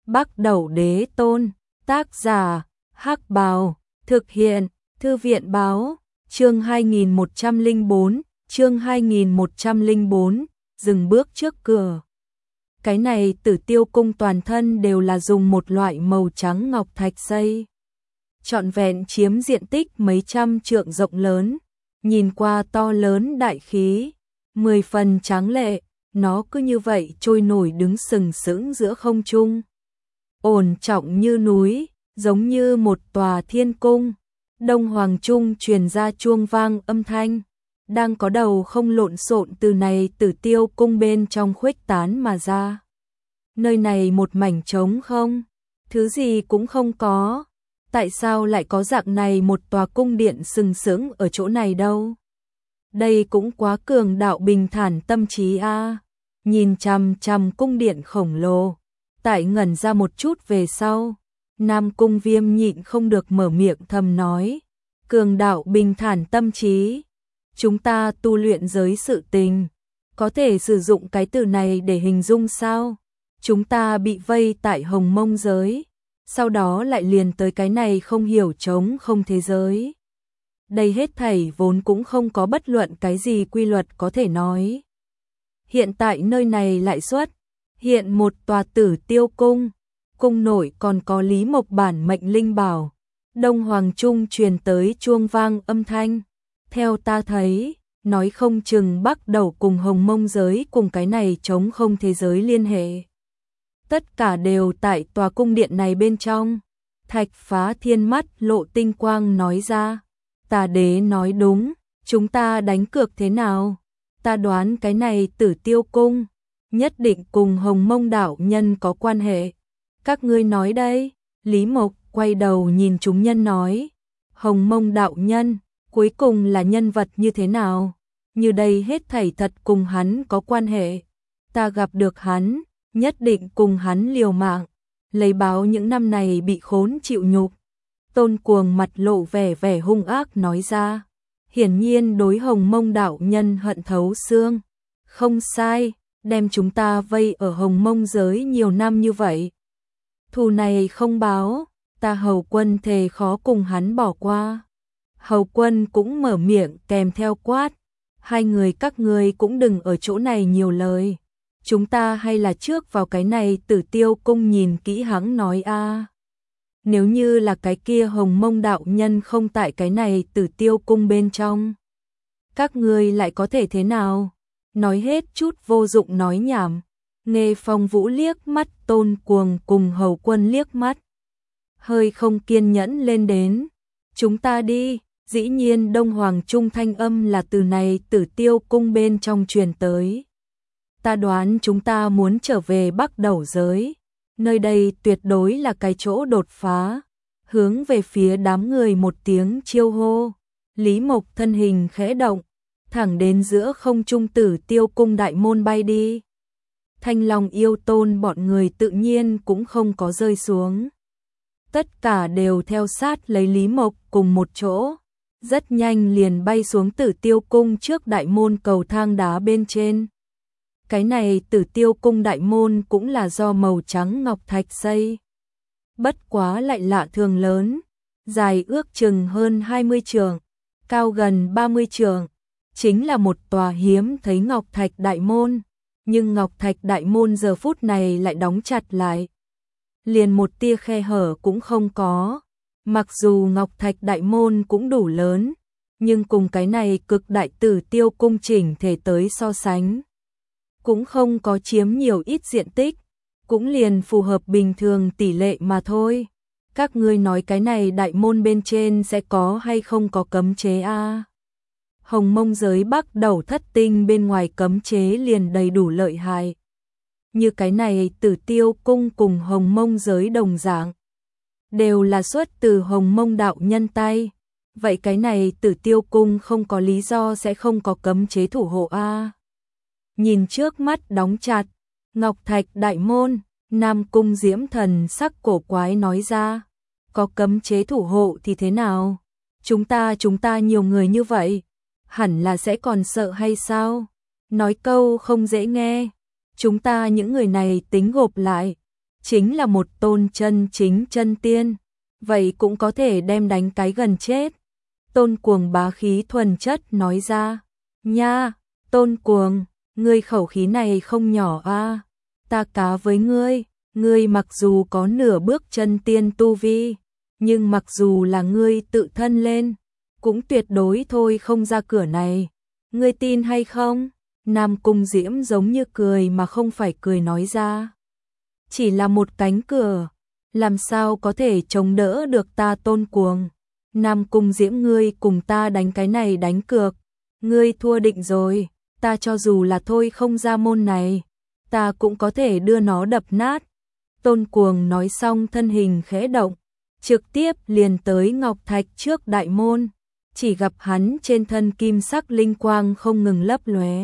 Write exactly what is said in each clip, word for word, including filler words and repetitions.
Bắc Đẩu Đế Tôn, tác giả, Hắc Bào, thực hiện, Thư viện báo, chương hai nghìn một trăm lẻ bốn, chương hai nghìn một trăm lẻ bốn, dừng bước trước cửa. Cái này Tử Tiêu cung toàn thân đều là dùng một loại màu trắng ngọc thạch xây. Trọn vẹn chiếm diện tích mấy trăm trượng rộng lớn, nhìn qua to lớn đại khí, mười phần tráng lệ, nó cứ như vậy trôi nổi đứng sừng sững giữa không trung. Ổn trọng như núi, giống như một tòa thiên cung. Đông Hoàng Trung truyền ra chuông vang âm thanh, đang có đầu không lộn xộn từ này Tử Tiêu cung bên trong khuếch tán mà ra. Nơi này một mảnh trống không, thứ gì cũng không có. Tại sao lại có dạng này một tòa cung điện sừng sững ở chỗ này đâu? Đây cũng quá cường đạo bình thản tâm trí a. À. Nhìn chằm chằm cung điện khổng lồ, tại ngẩn ra một chút về sau, Nam Cung Viêm nhịn không được mở miệng thầm nói, cường đạo bình thản tâm trí, chúng ta tu luyện giới sự tình, có thể sử dụng cái từ này để hình dung sao? Chúng ta bị vây tại Hồng Mông giới, sau đó lại liền tới cái này không hiểu trống không thế giới. Đây hết thảy vốn cũng không có bất luận cái gì quy luật có thể nói. Hiện tại nơi này lại xuất hiện một tòa Tử Tiêu cung, cung nội còn có Lý Mộc bản mệnh linh bảo. Đông Hoàng Trung truyền tới chuông vang âm thanh. Theo ta thấy, nói không chừng Bắc Đẩu cùng Hồng Mông giới cùng cái này trống không thế giới liên hệ. Tất cả đều tại tòa cung điện này bên trong. Thạch Phá Thiên mắt lộ tinh quang nói ra. Tà đế nói đúng, chúng ta đánh cược thế nào? Ta đoán cái này Tử Tiêu cung nhất định cùng Hồng Mông đạo nhân có quan hệ. Các ngươi nói đây. Lý Mộc quay đầu nhìn chúng nhân nói, Hồng Mông đạo nhân cuối cùng là nhân vật như thế nào? Như đây hết thảy thật cùng hắn có quan hệ. Ta gặp được hắn, nhất định cùng hắn liều mạng, lấy báo những năm này bị khốn chịu nhục. Tôn Cuồng mặt lộ vẻ vẻ hung ác nói ra, hiển nhiên đối Hồng Mông đạo nhân hận thấu xương. Không sai, đem chúng ta vây ở Hồng Mông giới nhiều năm như vậy. Thù này không báo, ta Hầu Quân thề khó cùng hắn bỏ qua. Hầu Quân cũng mở miệng kèm theo quát, hai người các ngươi cũng đừng ở chỗ này nhiều lời. Chúng ta hay là trước vào cái này Tử Tiêu cung nhìn kỹ hắn nói a. À. Nếu như là cái kia Hồng Mông đạo nhân không tại cái này Tử Tiêu cung bên trong, các ngươi lại có thể thế nào? Nói hết chút vô dụng nói nhảm. Nghe Phong Vũ liếc mắt Tôn Cuồng cùng Hầu Quân liếc mắt, hơi không kiên nhẫn lên đến. Chúng ta đi. Dĩ nhiên Đông Hoàng Trung thanh âm là từ này Tử Tiêu cung bên trong truyền tới. Ta đoán chúng ta muốn trở về Bắc Đẩu giới. Nơi đây tuyệt đối là cái chỗ đột phá. Hướng về phía đám người một tiếng chiêu hô. Lý Mộc thân hình khẽ động, thẳng đến giữa không trung Tử Tiêu cung đại môn bay đi. Thanh Long yêu tôn bọn người tự nhiên cũng không có rơi xuống. Tất cả đều theo sát lấy Lý Mộc cùng một chỗ. Rất nhanh liền bay xuống Tử Tiêu cung trước đại môn cầu thang đá bên trên. Cái này Tử Tiêu cung đại môn cũng là do màu trắng ngọc thạch xây. Bất quá lại lạ thường lớn, dài ước chừng hơn hai mươi trượng, cao gần ba mươi trượng, chính là một tòa hiếm thấy ngọc thạch đại môn, nhưng ngọc thạch đại môn giờ phút này lại đóng chặt lại. Liền một tia khe hở cũng không có. Mặc dù ngọc thạch đại môn cũng đủ lớn, nhưng cùng cái này cực đại Tử Tiêu cung chỉnh thể tới so sánh, cũng không có chiếm nhiều ít diện tích, cũng liền phù hợp bình thường tỷ lệ mà thôi. Các ngươi nói cái này đại môn bên trên sẽ có hay không có cấm chế a? À? Hồng Mông giới Bắc Đẩu thất tinh bên ngoài cấm chế liền đầy đủ lợi hại. Như cái này Tử Tiêu cung cùng Hồng Mông giới đồng dạng, đều là xuất từ Hồng Mông đạo nhân tay. Vậy cái này Tử Tiêu cung không có lý do sẽ không có cấm chế thủ hộ a. À? Nhìn trước mắt đóng chặt ngọc thạch đại môn, Nam Cung Diễm Thần sắc cổ quái nói ra, có cấm chế thủ hộ thì thế nào? Chúng ta chúng ta nhiều người như vậy, hẳn là sẽ còn sợ hay sao? Nói câu không dễ nghe, chúng ta những người này tính gộp lại, chính là một tôn chân chính chân tiên, vậy cũng có thể đem đánh cái gần chết. Tôn Cuồng bá khí thuần chất nói ra, nha, Tôn Cuồng, ngươi khẩu khí này không nhỏ a, ta cá với ngươi, ngươi mặc dù có nửa bước chân tiên tu vi, nhưng mặc dù là ngươi tự thân lên, cũng tuyệt đối thôi không ra cửa này, ngươi tin hay không? Nam Cung Diễm giống như cười mà không phải cười nói ra. Chỉ là một cánh cửa, làm sao có thể chống đỡ được ta Tôn Cuồng. Nam Cung Diễm ngươi cùng ta đánh cái này đánh cược, ngươi thua định rồi, ta cho dù là thôi không ra môn này, ta cũng có thể đưa nó đập nát. Tôn Cuồng nói xong thân hình khẽ động, trực tiếp liền tới ngọc thạch trước đại môn, chỉ gặp hắn trên thân kim sắc linh quang không ngừng lấp lóe.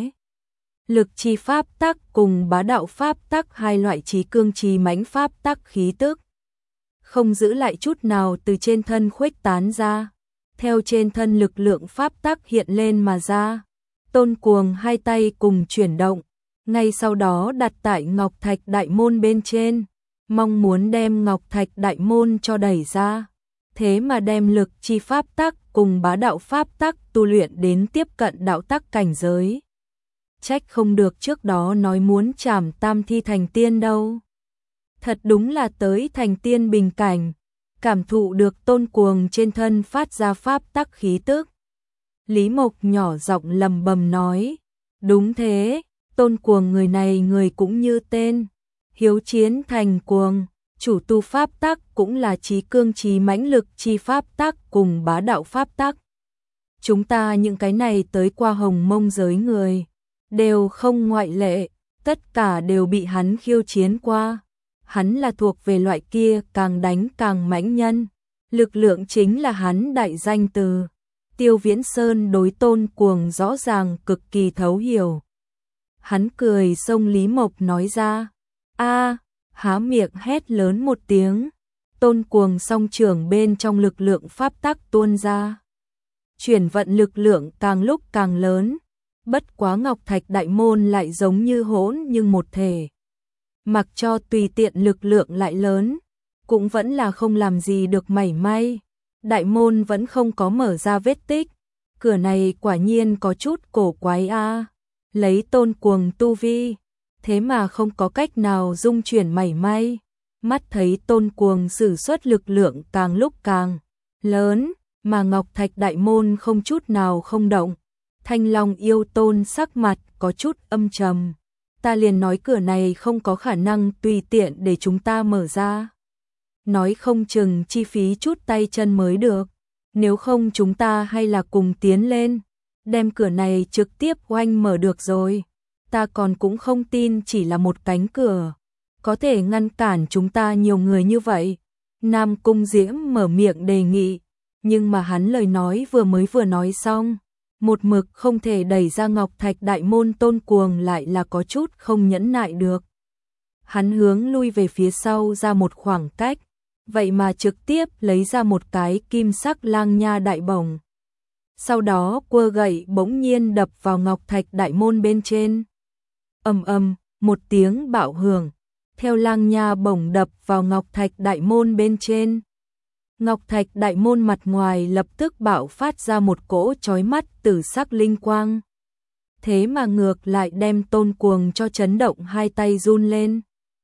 Lực chi pháp tắc cùng bá đạo pháp tắc hai loại trí cương trí mãnh pháp tắc khí tức, không giữ lại chút nào từ trên thân khuếch tán ra, theo trên thân lực lượng pháp tắc hiện lên mà ra. Tôn Cuồng hai tay cùng chuyển động, ngay sau đó đặt tại ngọc thạch đại môn bên trên, mong muốn đem ngọc thạch đại môn cho đẩy ra, thế mà đem lực chi pháp tắc cùng bá đạo pháp tắc tu luyện đến tiếp cận đạo tắc cảnh giới. Trách không được trước đó nói muốn trảm tam thi thành tiên đâu. Thật đúng là tới thành tiên bình cảnh, cảm thụ được Tôn Cuồng trên thân phát ra pháp tắc khí tức. Lý Mộc nhỏ giọng lầm bầm nói, đúng thế, Tôn Cuồng người này người cũng như tên, hiếu chiến thành cuồng, chủ tu pháp tắc cũng là trí cương trí mãnh lực chi pháp tắc cùng bá đạo pháp tắc. Chúng ta những cái này tới qua hồng mông giới người, đều không ngoại lệ, tất cả đều bị hắn khiêu chiến qua. Hắn là thuộc về loại kia càng đánh càng mãnh nhân, lực lượng chính là hắn đại danh từ. Tiêu Viễn Sơn đối Tôn Cuồng rõ ràng cực kỳ thấu hiểu. Hắn cười xông Lý Mộc nói ra, a, há miệng hét lớn một tiếng, Tôn Cuồng song trưởng bên trong lực lượng pháp tắc tuôn ra. Chuyển vận lực lượng càng lúc càng lớn, bất quá ngọc thạch đại môn lại giống như hỗn nhưng một thể. Mặc cho tùy tiện lực lượng lại lớn, cũng vẫn là không làm gì được mảy may. Đại môn vẫn không có mở ra vết tích, cửa này quả nhiên có chút cổ quái a. Lấy Tôn Cuồng tu vi, thế mà không có cách nào dung chuyển mảy may. Mắt thấy Tôn Cuồng sử xuất lực lượng càng lúc càng lớn, mà ngọc thạch đại môn không chút nào không động. Thanh Long yêu tôn sắc mặt có chút âm trầm. Ta liền nói cửa này không có khả năng tùy tiện để chúng ta mở ra. Nói không chừng chi phí chút tay chân mới được. Nếu không chúng ta hay là cùng tiến lên, đem cửa này trực tiếp oanh mở được rồi. Ta còn cũng không tin chỉ là một cánh cửa có thể ngăn cản chúng ta nhiều người như vậy. Nam Cung Diễm mở miệng đề nghị, nhưng mà hắn lời nói vừa mới vừa nói xong, một mực không thể đẩy ra ngọc thạch đại môn Tôn Cuồng lại là có chút không nhẫn nại được. Hắn hướng lui về phía sau ra một khoảng cách, vậy mà trực tiếp lấy ra một cái kim sắc lang nha đại bổng. Sau đó quơ gậy bỗng nhiên đập vào ngọc thạch đại môn bên trên. Ầm ầm, một tiếng bạo hưởng, theo lang nha bổng đập vào ngọc thạch đại môn bên trên. Ngọc thạch đại môn mặt ngoài lập tức bạo phát ra một cỗ chói mắt tử sắc linh quang. Thế mà ngược lại đem Tôn Cuồng cho chấn động hai tay run lên.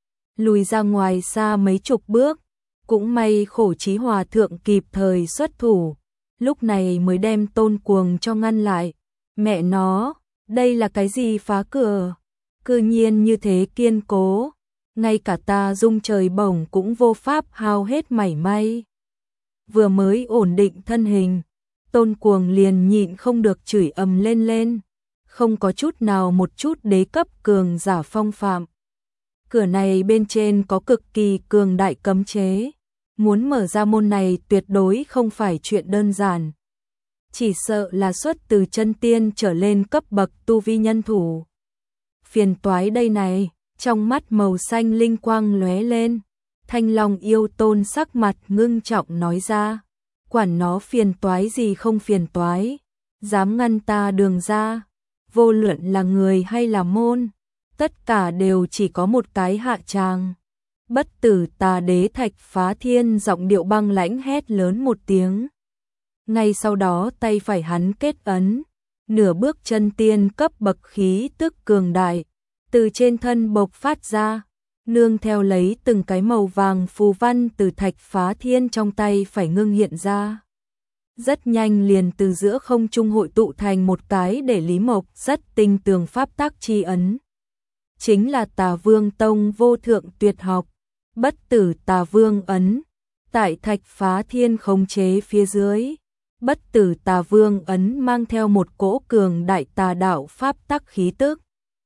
Lùi ra ngoài xa mấy chục bước, cũng may Khổ Chí Hòa thượng kịp thời xuất thủ, lúc này mới đem Tôn Cuồng cho ngăn lại. Mẹ nó, đây là cái gì phá cửa? Cư nhiên như thế kiên cố, ngay cả ta dung trời bổng cũng vô pháp hao hết mảy may. Vừa mới ổn định thân hình, Tôn Cuồng liền nhịn không được chửi ầm lên lên, không có chút nào một chút đế cấp cường giả phong phạm. Cửa này bên trên có cực kỳ cường đại cấm chế, muốn mở ra môn này tuyệt đối không phải chuyện đơn giản. Chỉ sợ là xuất từ chân tiên trở lên cấp bậc tu vi nhân thủ. Phiền toái đây này, trong mắt màu xanh linh quang lóe lên. Thanh Long yêu tôn sắc mặt ngưng trọng nói ra, quản nó phiền toái gì không phiền toái, dám ngăn ta đường ra, vô luận là người hay là môn, tất cả đều chỉ có một cái hạ tràng. Bất tử tà đế Thạch Phá Thiên giọng điệu băng lãnh hét lớn một tiếng. Ngay sau đó tay phải hắn kết ấn, nửa bước chân tiên cấp bậc khí tức cường đại, từ trên thân bộc phát ra, nương theo lấy từng cái màu vàng phù văn từ Thạch Phá Thiên trong tay phải ngưng hiện ra. Rất nhanh liền từ giữa không trung hội tụ thành một cái để Lý Mộc rất tinh tường pháp tác chi ấn. Chính là Tà Vương Tông vô thượng tuyệt học, bất tử Tà Vương ấn, tại Thạch Phá Thiên khống chế phía dưới. Bất tử Tà Vương ấn mang theo một cỗ cường đại tà đạo pháp tắc khí tức.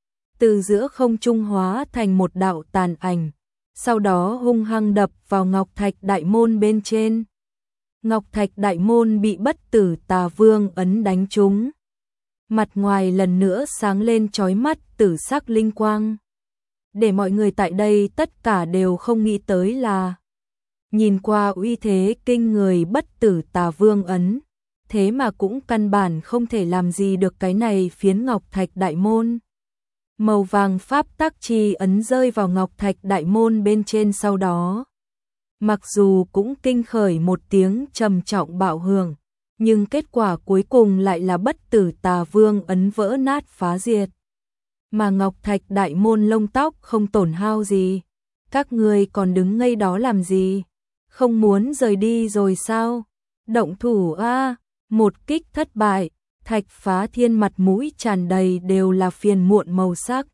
Từ giữa không trung hóa thành một đạo tàn ảnh, sau đó hung hăng đập vào Ngọc Thạch Đại Môn bên trên. Ngọc Thạch Đại Môn bị bất tử Tà Vương ấn đánh trúng. Mặt ngoài lần nữa sáng lên chói mắt tử sắc linh quang. Để mọi người tại đây tất cả đều không nghĩ tới là nhìn qua uy thế kinh người bất tử Tà Vương ấn, thế mà cũng căn bản không thể làm gì được cái này phiến Ngọc Thạch Đại Môn. Màu vàng pháp tắc chi ấn rơi vào Ngọc Thạch Đại Môn bên trên sau đó. Mặc dù cũng kinh khởi một tiếng trầm trọng bạo hưởng, nhưng kết quả cuối cùng lại là bất tử Tà Vương ấn vỡ nát phá diệt. Mà Ngọc Thạch Đại Môn lông tóc không tổn hao gì. Các người còn đứng ngây đó làm gì? Không muốn rời đi rồi sao? Động thủ a! Một kích thất bại, Thạch Phá Thiên mặt mũi tràn đầy đều là phiền muộn màu sắc.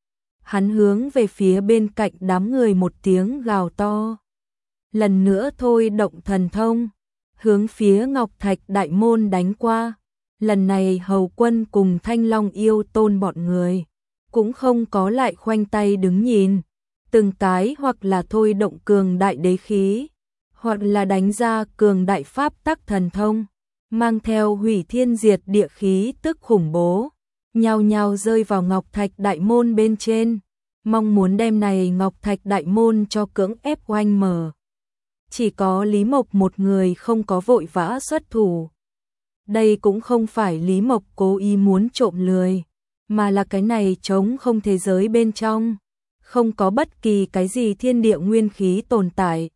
Hắn hướng về phía bên cạnh đám người một tiếng gào to. Lần nữa thôi động thần thông, hướng phía Ngọc Thạch Đại Môn đánh qua. Lần này Hầu Quân cùng Thanh Long Yêu Tôn bọn người cũng không có lại khoanh tay đứng nhìn, từng cái hoặc là thôi động cường đại đế khí, hoặc là đánh ra cường đại pháp tắc thần thông, mang theo hủy thiên diệt địa khí tức khủng bố, nhao nhao rơi vào Ngọc Thạch Đại Môn bên trên, mong muốn đem này Ngọc Thạch Đại Môn cho cưỡng ép oanh mở. Chỉ có Lý Mộc một người không có vội vã xuất thủ. Đây cũng không phải Lý Mộc cố ý muốn trộm lười, mà là cái này trống không thế giới bên trong, không có bất kỳ cái gì thiên địa nguyên khí tồn tại,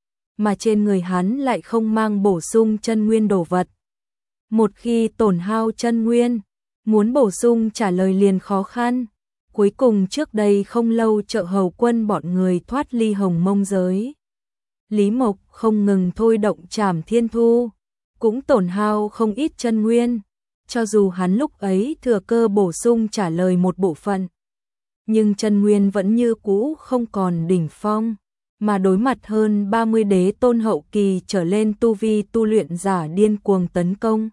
mà trên người hắn lại không mang bổ sung chân nguyên đồ vật. Một khi tổn hao chân nguyên, muốn bổ sung trả lời liền khó khăn. Cuối cùng trước đây không lâu trợ Hầu Quân bọn người thoát ly Hồng Mông giới. Lý Mộc không ngừng thôi động Trảm Thiên Thu, cũng tổn hao không ít chân nguyên, cho dù hắn lúc ấy thừa cơ bổ sung trả lời một bộ phận. Nhưng chân nguyên vẫn như cũ không còn đỉnh phong, mà đối mặt hơn ba mươi đế tôn hậu kỳ trở lên tu vi tu luyện giả điên cuồng tấn công.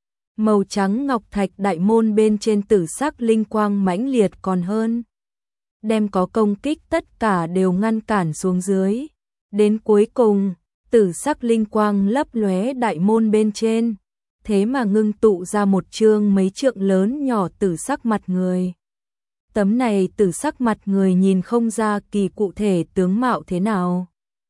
Màu trắng Ngọc Thạch Đại Môn bên trên tử sắc linh quang mãnh liệt còn hơn, đem có công kích tất cả đều ngăn cản xuống dưới. Đến cuối cùng, tử sắc linh quang lấp lóe đại môn bên trên, thế mà ngưng tụ ra một chương mấy trượng lớn nhỏ tử sắc mặt người. Tấm này tử sắc mặt người nhìn không ra kỳ cụ thể tướng mạo thế nào.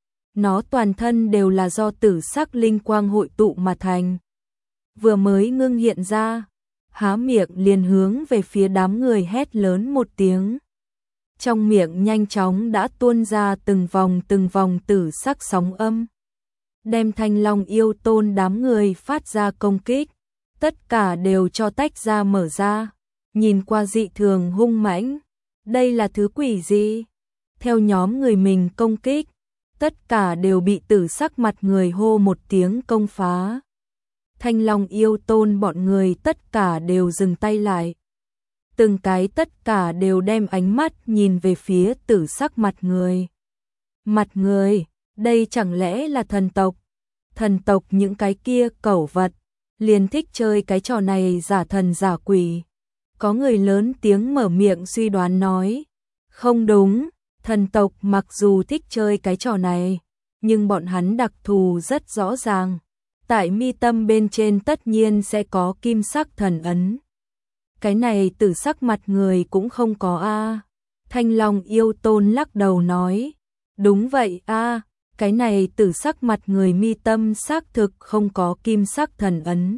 Nó toàn thân đều là do tử sắc linh quang hội tụ mà thành. Vừa mới ngưng hiện ra, há miệng liền hướng về phía đám người hét lớn một tiếng. Trong miệng nhanh chóng đã tuôn ra từng vòng từng vòng tử sắc sóng âm, đem Thanh Long Yêu Tôn đám người phát ra công kích, tất cả đều cho tách ra mở ra, nhìn qua dị thường hung mãnh. Đây là thứ quỷ gì? Theo nhóm người mình công kích, tất cả đều bị tử sắc mặt người hô một tiếng công phá. Thanh Long Yêu Tôn bọn người tất cả đều dừng tay lại. Từng cái tất cả đều đem ánh mắt nhìn về phía tử sắc mặt người. Mặt người, đây chẳng lẽ là thần tộc? Thần tộc những cái kia cẩu vật, liền thích chơi cái trò này giả thần giả quỷ. Có người lớn tiếng mở miệng suy đoán nói, không đúng, thần tộc mặc dù thích chơi cái trò này, nhưng bọn hắn đặc thù rất rõ ràng. Tại mi tâm bên trên tất nhiên sẽ có kim sắc thần ấn. Cái này tử sắc mặt người cũng không có a. Thanh Long Yêu Tôn lắc đầu nói, đúng vậy a, cái này tử sắc mặt người mi tâm xác thực không có kim sắc thần ấn.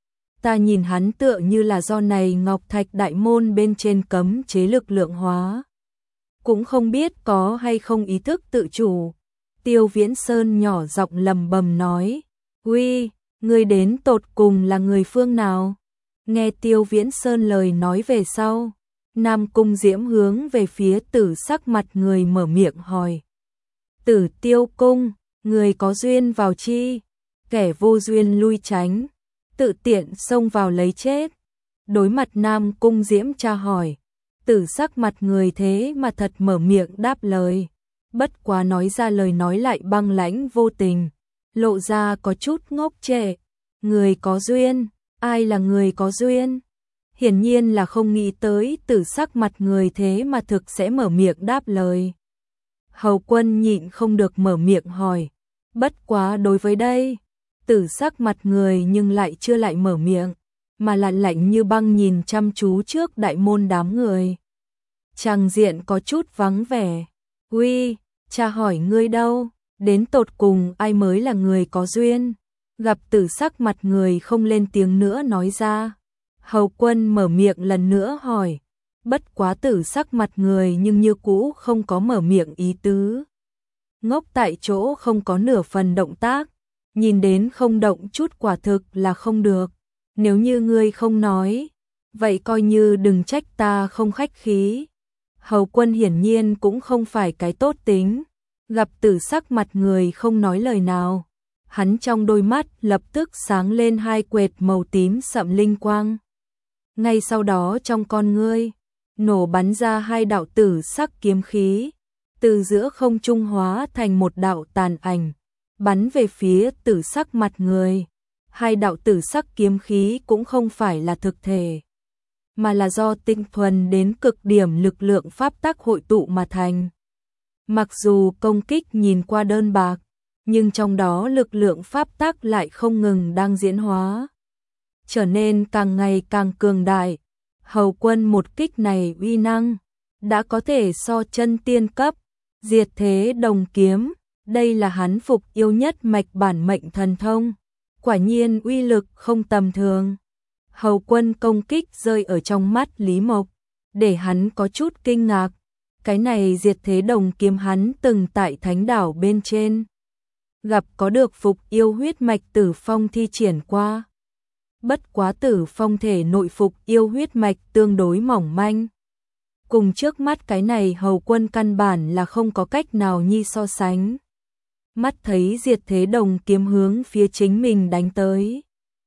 Ta nhìn hắn tựa như là do này Ngọc Thạch Đại Môn bên trên cấm chế lực lượng hóa cũng không biết có hay không ý thức tự chủ. Tiêu Viễn Sơn nhỏ giọng lầm bầm nói, uy, ngươi đến tột cùng là người phương nào? Nghe Tiêu Viễn Sơn lời nói về sau, Nam Cung Diễm hướng về phía Tử Sắc mặt người mở miệng hỏi. Tử Tiêu Cung, người có duyên vào chi? Kẻ vô duyên lui tránh, tự tiện xông vào lấy chết. Đối mặt Nam Cung Diễm tra hỏi, Tử Sắc mặt người thế mà thật mở miệng đáp lời. Bất quá nói ra lời nói lại băng lãnh vô tình, lộ ra có chút ngốc trệ. Người có duyên, ai là người có duyên? Hiển nhiên là không nghĩ tới Tử Sắc mặt người thế mà thực sẽ mở miệng đáp lời. Hầu Quân nhịn không được mở miệng hỏi, bất quá đối với đây, Tử Sắc mặt người nhưng lại chưa lại mở miệng, mà là lạnh như băng nhìn chăm chú trước đại môn đám người. Tràng diện có chút vắng vẻ. Uy, cha hỏi ngươi đâu, đến tột cùng ai mới là người có duyên? Gặp Tử Sắc mặt người không lên tiếng nữa nói ra. Hầu Quân mở miệng lần nữa hỏi, bất quá Tử Sắc mặt người nhưng như cũ không có mở miệng ý tứ. Ngốc tại chỗ không có nửa phần động tác, nhìn đến không động chút quả thực là không được. Nếu như ngươi không nói, vậy coi như đừng trách ta không khách khí. Hầu Quân hiển nhiên cũng không phải cái tốt tính, gặp Tử Sắc mặt người không nói lời nào, hắn trong đôi mắt lập tức sáng lên hai quệt màu tím sậm linh quang. Ngay sau đó trong con ngươi nổ bắn ra hai đạo tử sắc kiếm khí, từ giữa không trung hóa thành một đạo tàn ảnh, bắn về phía Tử Sắc mặt người. Hai đạo tử sắc kiếm khí cũng không phải là thực thể, mà là do tinh thuần đến cực điểm lực lượng pháp tắc hội tụ mà thành. Mặc dù công kích nhìn qua đơn bạc, nhưng trong đó lực lượng pháp tắc lại không ngừng đang diễn hóa, trở nên càng ngày càng cường đại. Hầu Quân một kích này uy năng đã có thể so chân tiên cấp, diệt thế đồng kiếm, đây là hắn phục yêu nhất mạch bản mệnh thần thông, quả nhiên uy lực không tầm thường. Hầu Quân công kích rơi ở trong mắt Lý Mộc, để hắn có chút kinh ngạc. Cái này diệt thế đồng kiếm hắn từng tại Thánh đảo bên trên gặp có được phục yêu huyết mạch Tử Phong thi triển qua. Bất quá Tử Phong thể nội phục yêu huyết mạch tương đối mỏng manh, cùng trước mắt cái này Hầu Quân căn bản là không có cách nào nhi so sánh. Mắt thấy diệt thế đồng kiếm hướng phía chính mình đánh tới,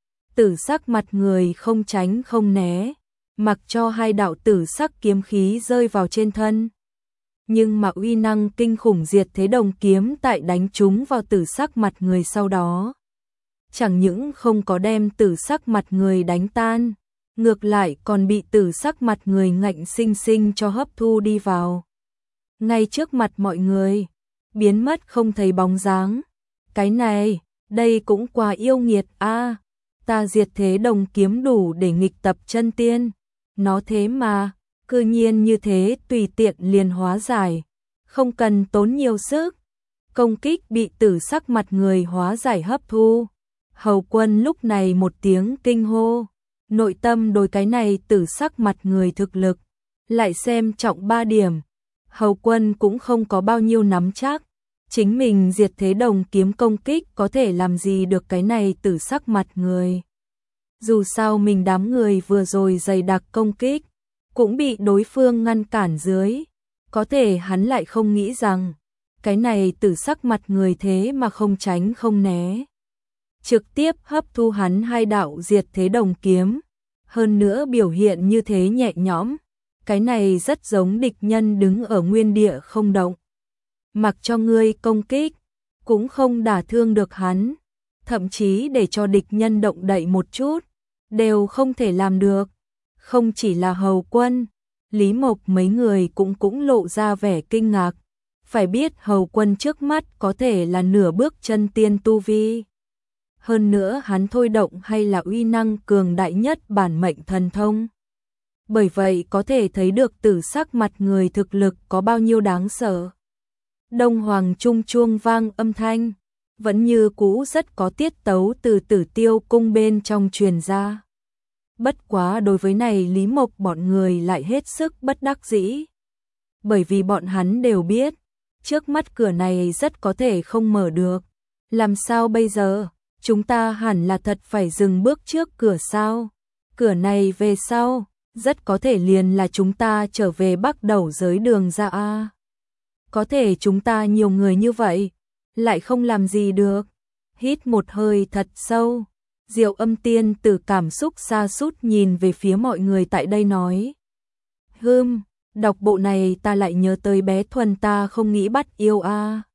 Tử Sắc mặt người không tránh không né, mặc cho hai đạo tử sắc kiếm khí rơi vào trên thân. Nhưng mà uy năng kinh khủng diệt thế đồng kiếm tại đánh trúng vào Tử Sắc mặt người sau đó, chẳng những không có đem Tử Sắc mặt người đánh tan, ngược lại còn bị Tử Sắc mặt người ngạnh sinh sinh cho hấp thu đi vào. Ngay trước mặt mọi người, biến mất không thấy bóng dáng. Cái này, đây cũng quá yêu nghiệt a. À, ta diệt thế đồng kiếm đủ để nghịch tập chân tiên, nó thế mà cư nhiên như thế tùy tiện liền hóa giải, không cần tốn nhiều sức. Công kích bị Tử Sắc mặt người hóa giải hấp thu. Hầu Quân lúc này một tiếng kinh hô, nội tâm đối cái này Tử Sắc mặt người thực lực lại xem trọng ba điểm. Hầu Quân cũng không có bao nhiêu nắm chắc, chính mình diệt thế đồng kiếm công kích có thể làm gì được cái này Tử Sắc mặt người. Dù sao mình đám người vừa rồi dày đặc công kích, cũng bị đối phương ngăn cản dưới, có thể hắn lại không nghĩ rằng, cái này Tử Sắc mặt người thế mà không tránh không né, trực tiếp hấp thu hắn hai đạo diệt thế đồng kiếm, hơn nữa biểu hiện như thế nhẹ nhõm. Cái này rất giống địch nhân đứng ở nguyên địa không động, mặc cho ngươi công kích, cũng không đả thương được hắn, thậm chí để cho địch nhân động đậy một chút, đều không thể làm được. Không chỉ là Hầu Quân, Lý Mộc mấy người cũng cũng lộ ra vẻ kinh ngạc, phải biết Hầu Quân trước mắt có thể là nửa bước chân tiên tu vi. Hơn nữa hắn thôi động hay là uy năng cường đại nhất bản mệnh thần thông. Bởi vậy có thể thấy được Tử Sắc mặt người thực lực có bao nhiêu đáng sợ. Đông Hoàng Trung chuông vang âm thanh, vẫn như cũ rất có tiết tấu từ Tử Tiêu cung bên trong truyền ra. Bất quá đối với này Lý Mộc bọn người lại hết sức bất đắc dĩ. bởi vì bọn hắn đều biết, trước mắt cửa này rất có thể không mở được. Làm sao bây giờ? Chúng ta hẳn là thật phải dừng bước trước cửa sao? Cửa này về sau, rất có thể liền là chúng ta trở về bắt đầu giới đường ra a. Có thể chúng ta nhiều người như vậy, lại không làm gì được. Hít một hơi thật sâu, Diệu Âm tiên tử cảm xúc sa sút nhìn về phía mọi người tại đây nói. Hừm, đọc bộ này ta lại nhớ tới bé Thuần ta không nghĩ bắt yêu a.